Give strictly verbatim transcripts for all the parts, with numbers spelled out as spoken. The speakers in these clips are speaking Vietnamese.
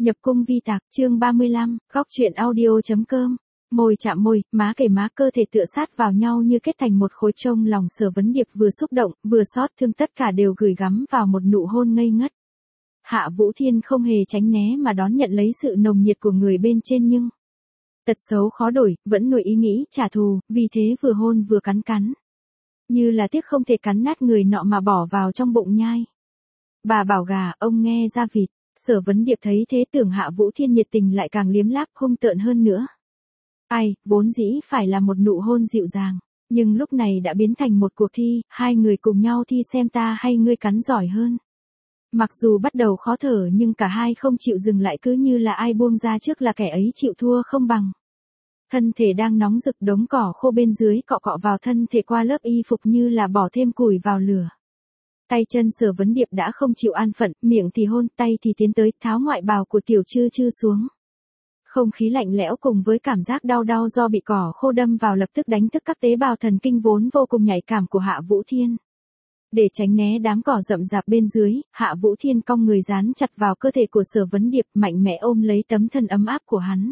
Nhập cung vi tạc, chương ba mươi lăm, góc truyện audio.com. Môi chạm môi, má kề má, cơ thể tựa sát vào nhau như kết thành một khối. Trong lòng Sở Vấn Điệp vừa xúc động, vừa xót thương, tất cả đều gửi gắm vào một nụ hôn ngây ngất. Hạ Vũ Thiên không hề tránh né mà đón nhận lấy sự nồng nhiệt của người bên trên, nhưng tật xấu khó đổi, vẫn nuôi ý nghĩ trả thù, vì thế vừa hôn vừa cắn cắn. Như là tiếc không thể cắn nát người nọ mà bỏ vào trong bụng nhai. Bà bảo gà, ông nghe ra vịt. Sở Vấn Điệp thấy thế tưởng Hạ Vũ Thiên nhiệt tình lại càng liếm láp hung tợn hơn nữa. Ai, vốn dĩ phải là một nụ hôn dịu dàng, nhưng lúc này đã biến thành một cuộc thi, hai người cùng nhau thi xem ta hay ngươi cắn giỏi hơn. Mặc dù bắt đầu khó thở nhưng cả hai không chịu dừng lại, cứ như là ai buông ra trước là kẻ ấy chịu thua không bằng. Thân thể đang nóng rực, đống cỏ khô bên dưới cọ cọ vào thân thể qua lớp y phục như là bỏ thêm củi vào lửa. Tay chân Sở Vấn Điệp đã không chịu an phận, miệng thì hôn, tay thì tiến tới, tháo ngoại bào của tiểu Trư Trư xuống. Không khí lạnh lẽo cùng với cảm giác đau đau do bị cỏ khô đâm vào lập tức đánh thức các tế bào thần kinh vốn vô cùng nhạy cảm của Hạ Vũ Thiên. Để tránh né đám cỏ rậm rạp bên dưới, Hạ Vũ Thiên cong người dán chặt vào cơ thể của Sở Vấn Điệp, mạnh mẽ ôm lấy tấm thân ấm áp của hắn.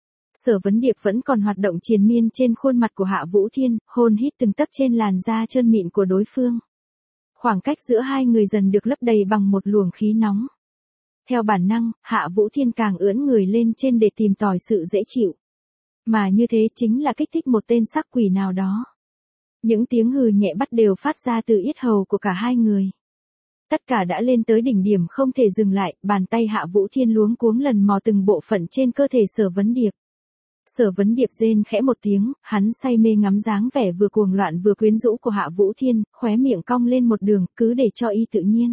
Sở Vấn Điệp vẫn còn hoạt động triền miên trên khuôn mặt của Hạ Vũ Thiên, hôn hít từng tấc trên làn da trơn mịn của đối phương. Khoảng cách giữa hai người dần được lấp đầy bằng một luồng khí nóng. Theo bản năng, Hạ Vũ Thiên càng ưỡn người lên trên để tìm tòi sự dễ chịu. Mà như thế chính là kích thích một tên sắc quỷ nào đó. Những tiếng hừ nhẹ bắt đều phát ra từ yết hầu của cả hai người. Tất cả đã lên tới đỉnh điểm không thể dừng lại, bàn tay Hạ Vũ Thiên luống cuống lần mò từng bộ phận trên cơ thể Sở Vấn Điệp. Sở Vấn Điệp rên khẽ một tiếng, hắn say mê ngắm dáng vẻ vừa cuồng loạn vừa quyến rũ của Hạ Vũ Thiên, khóe miệng cong lên một đường, cứ để cho y tự nhiên.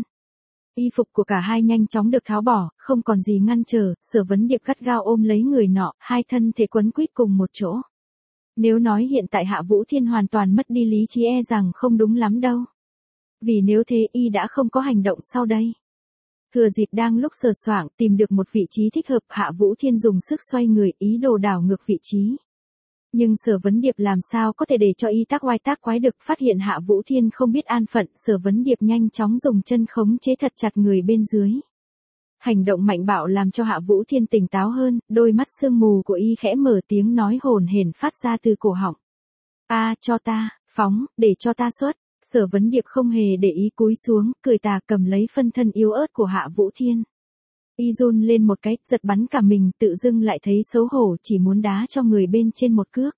Y phục của cả hai nhanh chóng được tháo bỏ, không còn gì ngăn trở, Sở Vấn Điệp gắt gao ôm lấy người nọ, hai thân thể quấn quýt cùng một chỗ. Nếu nói hiện tại Hạ Vũ Thiên hoàn toàn mất đi lý trí e rằng không đúng lắm đâu. Vì nếu thế y đã không có hành động sau đây. Thừa dịp đang lúc sờ soạng tìm được một vị trí thích hợp, Hạ Vũ Thiên dùng sức xoay người, ý đồ đảo ngược vị trí. Nhưng Sở Vấn Điệp làm sao có thể để cho y tác oai tác quái được, phát hiện Hạ Vũ Thiên không biết an phận, Sở Vấn Điệp nhanh chóng dùng chân khống chế thật chặt người bên dưới. Hành động mạnh bạo làm cho Hạ Vũ Thiên tỉnh táo hơn, đôi mắt sương mù của y khẽ mở, tiếng nói hồn hển phát ra từ cổ họng. A, cho ta, phóng, để cho ta xuất. Sở Vấn Điệp không hề để ý, cúi xuống, cười tà cầm lấy phân thân yếu ớt của Hạ Vũ Thiên. Y run lên một cái, giật bắn cả mình, tự dưng lại thấy xấu hổ, chỉ muốn đá cho người bên trên một cước.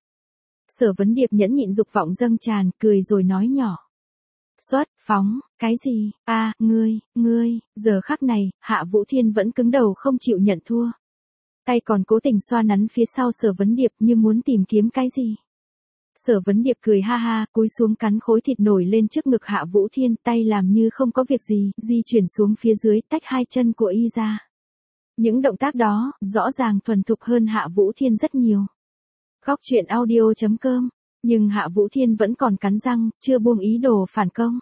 Sở Vấn Điệp nhẫn nhịn dục vọng dâng tràn, cười rồi nói nhỏ. Xuất, phóng, cái gì, a à, ngươi, ngươi, giờ khắc này, Hạ Vũ Thiên vẫn cứng đầu không chịu nhận thua. Tay còn cố tình xoa nắn phía sau Sở Vấn Điệp như muốn tìm kiếm cái gì. Sở Vấn Điệp cười ha ha, cúi xuống cắn khối thịt nổi lên trước ngực Hạ Vũ Thiên, tay làm như không có việc gì, di chuyển xuống phía dưới, tách hai chân của y ra. Những động tác đó, rõ ràng thuần thục hơn Hạ Vũ Thiên rất nhiều. Góc truyện audio.com, nhưng Hạ Vũ Thiên vẫn còn cắn răng, chưa buông ý đồ phản công.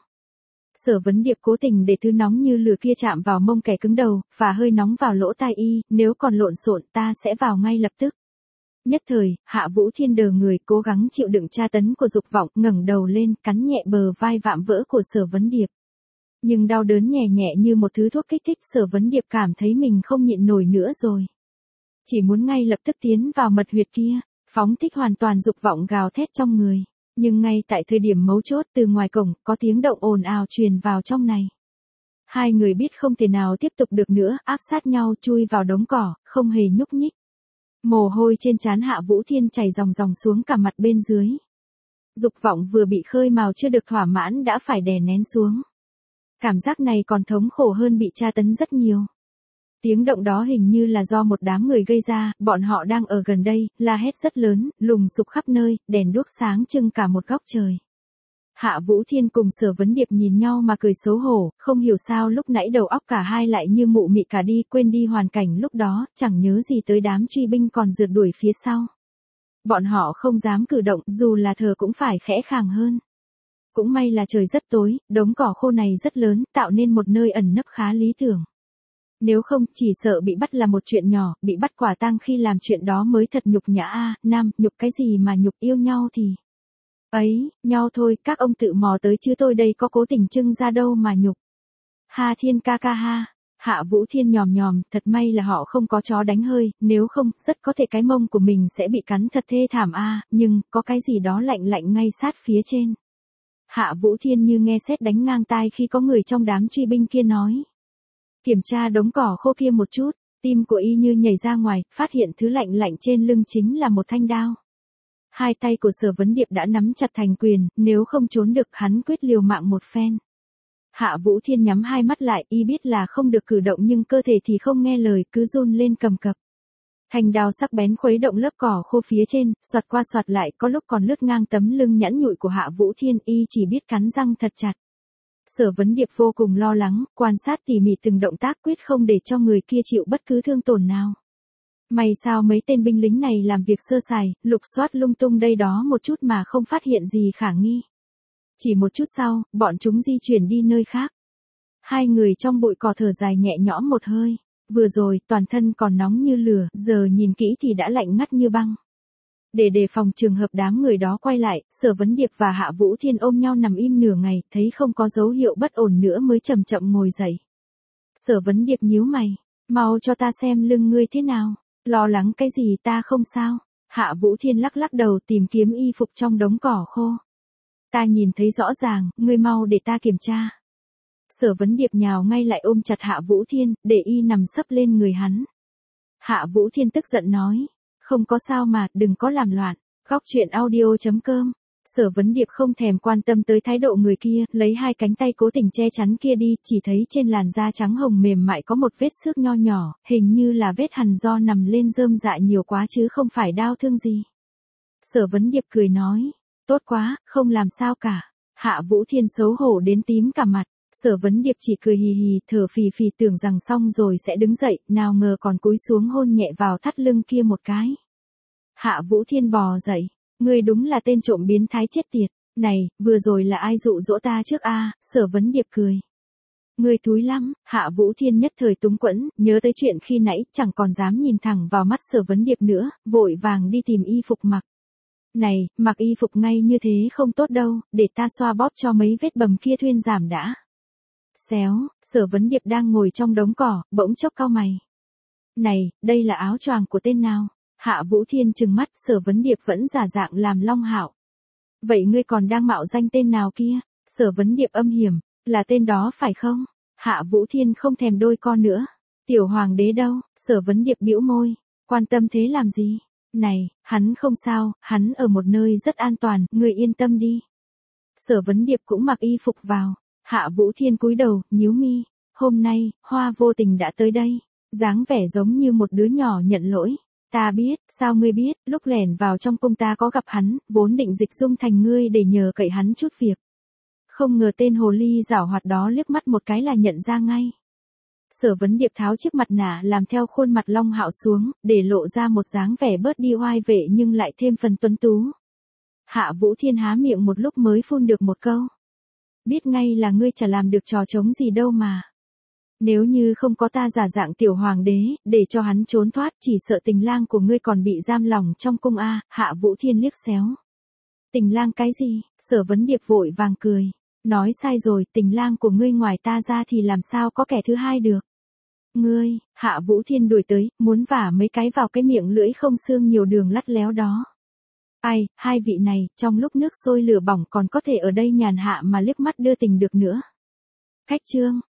Sở Vấn Điệp cố tình để thứ nóng như lửa kia chạm vào mông kẻ cứng đầu, và hơi nóng vào lỗ tai y, nếu còn lộn xộn ta sẽ vào ngay lập tức. Nhất thời, Hạ Vũ Thiên đờ người, cố gắng chịu đựng tra tấn của dục vọng, ngẩng đầu lên, cắn nhẹ bờ vai vạm vỡ của Sở Vấn Điệp. Nhưng đau đớn nhẹ nhẹ như một thứ thuốc kích thích, Sở Vấn Điệp cảm thấy mình không nhịn nổi nữa rồi. Chỉ muốn ngay lập tức tiến vào mật huyệt kia, phóng thích hoàn toàn dục vọng gào thét trong người. Nhưng ngay tại thời điểm mấu chốt, từ ngoài cổng, có tiếng động ồn ào truyền vào trong này. Hai người biết không thể nào tiếp tục được nữa, áp sát nhau chui vào đống cỏ, không hề nhúc nhích. Mồ hôi trên trán Hạ Vũ Thiên chảy ròng ròng xuống cả mặt bên dưới. Dục vọng vừa bị khơi mào chưa được thỏa mãn đã phải đè nén xuống. Cảm giác này còn thống khổ hơn bị tra tấn rất nhiều. Tiếng động đó hình như là do một đám người gây ra, bọn họ đang ở gần đây, la hét rất lớn, lùng sục khắp nơi, đèn đuốc sáng trưng cả một góc trời. Hạ Vũ Thiên cùng Sở Vấn Điệp nhìn nhau mà cười xấu hổ, không hiểu sao lúc nãy đầu óc cả hai lại như mụ mị cả đi, quên đi hoàn cảnh lúc đó, chẳng nhớ gì tới đám truy binh còn rượt đuổi phía sau. Bọn họ không dám cử động, dù là thở cũng phải khẽ khàng hơn. Cũng may là trời rất tối, đống cỏ khô này rất lớn, tạo nên một nơi ẩn nấp khá lý tưởng. Nếu không, chỉ sợ bị bắt là một chuyện nhỏ, bị bắt quả tang khi làm chuyện đó mới thật nhục nhã a. Nam, nhục cái gì mà nhục, yêu nhau thì ấy, nhau thôi, các ông tự mò tới chứ tôi đây có cố tình trưng ra đâu mà nhục. Ha Thiên ca ca ha, Hạ Vũ Thiên nhòm nhòm, thật may là họ không có chó đánh hơi, nếu không, rất có thể cái mông của mình sẽ bị cắn thật thê thảm a, nhưng, có cái gì đó lạnh lạnh ngay sát phía trên. Hạ Vũ Thiên như nghe sét đánh ngang tai khi có người trong đám truy binh kia nói. Kiểm tra đống cỏ khô kia một chút, tim của y như nhảy ra ngoài, phát hiện thứ lạnh lạnh trên lưng chính là một thanh đao. Hai tay của Sở Vấn Điệp đã nắm chặt thành quyền, nếu không trốn được hắn quyết liều mạng một phen. Hạ Vũ Thiên nhắm hai mắt lại, y biết là không được cử động nhưng cơ thể thì không nghe lời, cứ run lên cầm cập. Thanh đao sắc bén khuấy động lớp cỏ khô phía trên, xoạt qua xoạt lại, có lúc còn lướt ngang tấm lưng nhẵn nhụi của Hạ Vũ Thiên, y chỉ biết cắn răng thật chặt. Sở Vấn Điệp vô cùng lo lắng, quan sát tỉ mỉ từng động tác, quyết không để cho người kia chịu bất cứ thương tổn nào. May sao mấy tên binh lính này làm việc sơ sài, lục soát lung tung đây đó một chút mà không phát hiện gì khả nghi. Chỉ một chút sau, bọn chúng di chuyển đi nơi khác. Hai người trong bụi cỏ thở dài nhẹ nhõm một hơi. Vừa rồi, toàn thân còn nóng như lửa, giờ nhìn kỹ thì đã lạnh ngắt như băng. Để đề phòng trường hợp đám người đó quay lại, Sở Vấn Điệp và Hạ Vũ Thiên ôm nhau nằm im nửa ngày, thấy không có dấu hiệu bất ổn nữa mới chậm chậm ngồi dậy. Sở Vấn Điệp nhíu mày, mau cho ta xem lưng ngươi thế nào, lo lắng cái gì, ta không sao. Hạ Vũ Thiên lắc lắc đầu tìm kiếm y phục trong đống cỏ khô. Ta nhìn thấy rõ ràng, ngươi mau để ta kiểm tra. Sở Vấn Điệp nhào ngay lại ôm chặt Hạ Vũ Thiên, để y nằm sấp lên người hắn. Hạ Vũ Thiên tức giận nói, không có sao mà, đừng có làm loạn. Góc truyện audio chấm com. Sở Vấn Điệp không thèm quan tâm tới thái độ người kia, lấy hai cánh tay cố tình che chắn kia đi, chỉ thấy trên làn da trắng hồng mềm mại có một vết xước nho nhỏ, hình như là vết hằn do nằm lên rơm dạ nhiều quá chứ không phải đau thương gì. Sở Vấn Điệp cười nói, tốt quá, không làm sao cả. Hạ Vũ Thiên xấu hổ đến tím cả mặt. Sở Vấn Điệp chỉ cười hì hì, thở phì phì tưởng rằng xong rồi sẽ đứng dậy, nào ngờ còn cúi xuống hôn nhẹ vào thắt lưng kia một cái. Hạ Vũ Thiên bò dậy, ngươi đúng là tên trộm biến thái chết tiệt, này, vừa rồi là ai dụ dỗ ta trước a? Sở Vấn Điệp cười. Ngươi thúi lắm, Hạ Vũ Thiên nhất thời túng quẫn, nhớ tới chuyện khi nãy, chẳng còn dám nhìn thẳng vào mắt Sở Vấn Điệp nữa, vội vàng đi tìm y phục mặc. Này, mặc y phục ngay như thế không tốt đâu, để ta xoa bóp cho mấy vết bầm kia thuyên giảm đã. Xéo, Sở Vấn Điệp đang ngồi trong đống cỏ, bỗng chốc cau mày. Này, đây là áo choàng của tên nào? Hạ Vũ Thiên trừng mắt, Sở Vấn Điệp vẫn giả dạng làm Long Hạo. Vậy ngươi còn đang mạo danh tên nào kia? Sở Vấn Điệp âm hiểm, là tên đó phải không? Hạ Vũ Thiên không thèm đôi co nữa. Tiểu Hoàng đế đâu? Sở Vấn Điệp bĩu môi, quan tâm thế làm gì? Này, hắn không sao, hắn ở một nơi rất an toàn, ngươi yên tâm đi. Sở Vấn Điệp cũng mặc y phục vào. Hạ Vũ Thiên cúi đầu, nhíu mi, hôm nay, Hoa vô tình đã tới đây, dáng vẻ giống như một đứa nhỏ nhận lỗi. Ta biết, sao ngươi biết, lúc lẻn vào trong cung ta có gặp hắn, vốn định dịch dung thành ngươi để nhờ cậy hắn chút việc. Không ngờ tên hồ ly giảo hoạt đó liếc mắt một cái là nhận ra ngay. Sở Vấn Điệp tháo chiếc mặt nạ làm theo khuôn mặt Long Hạo xuống, để lộ ra một dáng vẻ bớt đi oai vệ nhưng lại thêm phần tuấn tú. Hạ Vũ Thiên há miệng một lúc mới phun được một câu. Biết ngay là ngươi chả làm được trò trống gì đâu mà. Nếu như không có ta giả dạng tiểu hoàng đế, để cho hắn trốn thoát, chỉ sợ tình lang của ngươi còn bị giam lỏng trong cung a. Hạ Vũ Thiên liếc xéo. Tình lang cái gì? Sở Vấn Điệp vội vàng cười. Nói sai rồi, tình lang của ngươi ngoài ta ra thì làm sao có kẻ thứ hai được. Ngươi, Hạ Vũ Thiên đuổi tới, muốn vả mấy cái vào cái miệng lưỡi không xương nhiều đường lắt léo đó. Ai, hai vị này, trong lúc nước sôi lửa bỏng còn có thể ở đây nhàn hạ mà liếc mắt đưa tình được nữa. Cách chương.